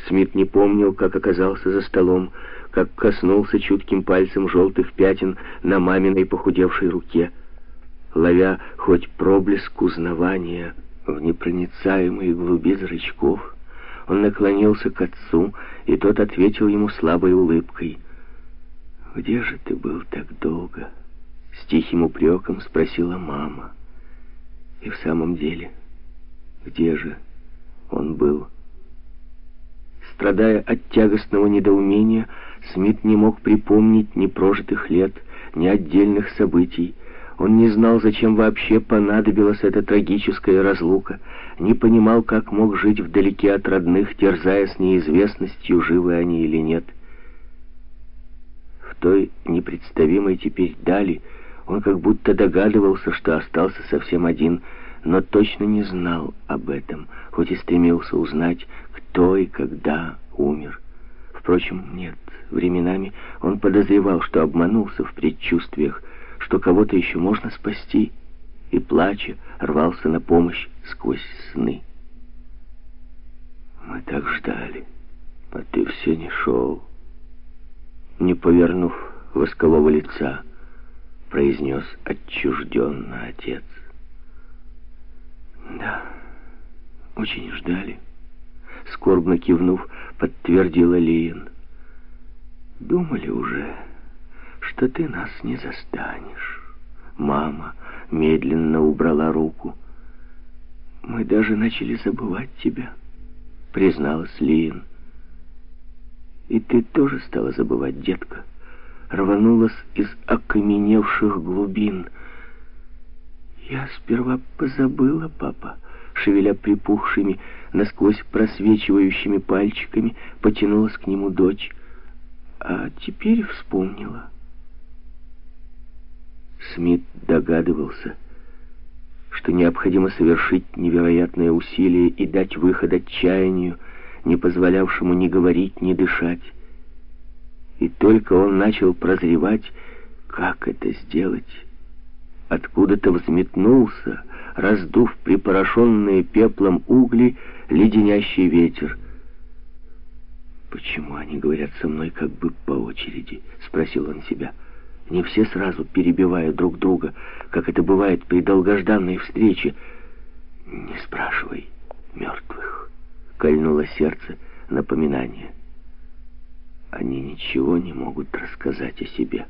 Смит не помнил, как оказался за столом, как коснулся чутким пальцем желтых пятен на маминой похудевшей руке. Ловя хоть проблеск узнавания в непроницаемой глуби зрачков, он наклонился к отцу, и тот ответил ему слабой улыбкой. «Где же ты был так долго?» — с тихим упреком спросила мама. И в самом деле, где же он был? Страдая от тягостного недоумения, Смит не мог припомнить ни прожитых лет, ни отдельных событий. Он не знал, зачем вообще понадобилась эта трагическая разлука, не понимал, как мог жить вдалеке от родных, терзаясь неизвестностью, живы они или нет. В той непредставимой теперь дали он как будто догадывался, что остался совсем один, но точно не знал об этом, хоть и стремился узнать, кто и когда умер. Впрочем, нет, временами он подозревал, что обманулся в предчувствиях, что кого-то еще можно спасти, и, плача, рвался на помощь сквозь сны. «Мы так ждали, а ты все не шел», — не повернув воскового лица, произнес отчужденно отец. «Да, очень ждали», — скорбно кивнув, подтвердила Лиен. «Думали уже, что ты нас не застанешь». Мама медленно убрала руку. «Мы даже начали забывать тебя», — призналась Лиен. «И ты тоже стала забывать, детка», — рванулась из окаменевших глубин. «Я сперва позабыла, папа», — шевеля припухшими, насквозь просвечивающими пальчиками, потянулась к нему дочь. «А теперь вспомнила». Смит догадывался, что необходимо совершить невероятное усилие и дать выход отчаянию, не позволявшему ни говорить, ни дышать. И только он начал прозревать, как это сделать, откуда-то взметнулся, раздув припорошенные пеплом угли, леденящий ветер. «Почему они говорят со мной как бы по очереди?» — спросил он себя. «Не все сразу, перебивая друг друга, как это бывает при долгожданной встрече». «Не спрашивай мертвых», — кольнуло сердце напоминание. «Они ничего не могут рассказать о себе».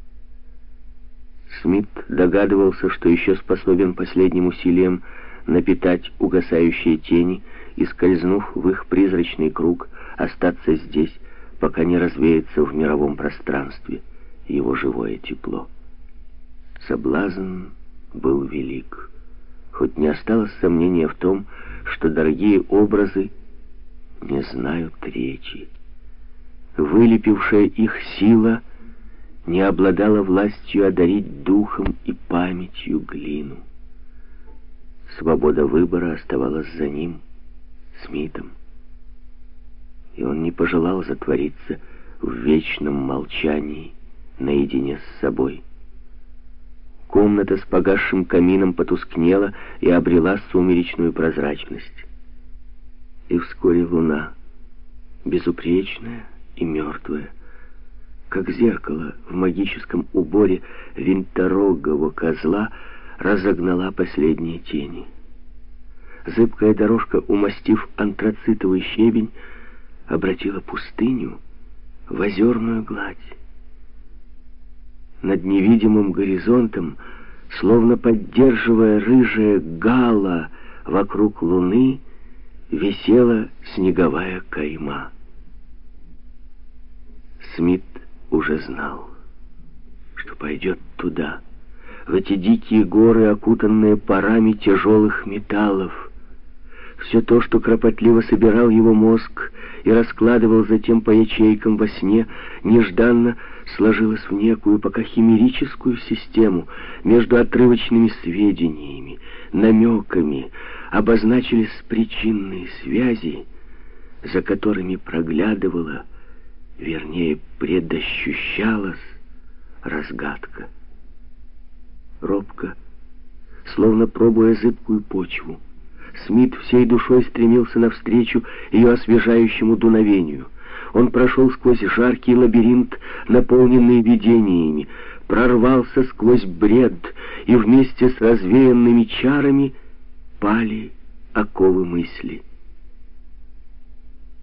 Смит догадывался, что еще способен последним усилием напитать угасающие тени и, скользнув в их призрачный круг, остаться здесь, пока не развеется в мировом пространстве его живое тепло. Соблазн был велик, хоть не осталось сомнения в том, что дорогие образы не знают речи. Вылепившая их сила не обладала властью одарить духом и памятью глину. Свобода выбора оставалась за ним, Смитом, и он не пожелал затвориться в вечном молчании наедине с собой. Комната с погасшим камином потускнела и обрела сумеречную прозрачность. И вскоре луна, безупречная и мертвая, как зеркало в магическом уборе винторогого козла, разогнала последние тени. Зыбкая дорожка, умастив антрацитовый щебень, обратила пустыню в озерную гладь. Над невидимым горизонтом, словно поддерживая рыжая гала вокруг луны, висела снеговая кайма. Смит уже знал, что пойдет туда, в эти дикие горы, окутанные парами тяжелых металлов. Все то, что кропотливо собирал его мозг и раскладывал затем по ячейкам во сне, нежданно сложилось в некую, пока химерическую систему. Между отрывочными сведениями, намеками обозначились причинные связи, за которыми проглядывала, вернее, предощущалась разгадка. Робко, словно пробуя зыбкую почву, Смит всей душой стремился навстречу ее освежающему дуновению. Он прошел сквозь жаркий лабиринт, наполненный видениями, прорвался сквозь бред, и вместе с развеянными чарами пали оковы мысли.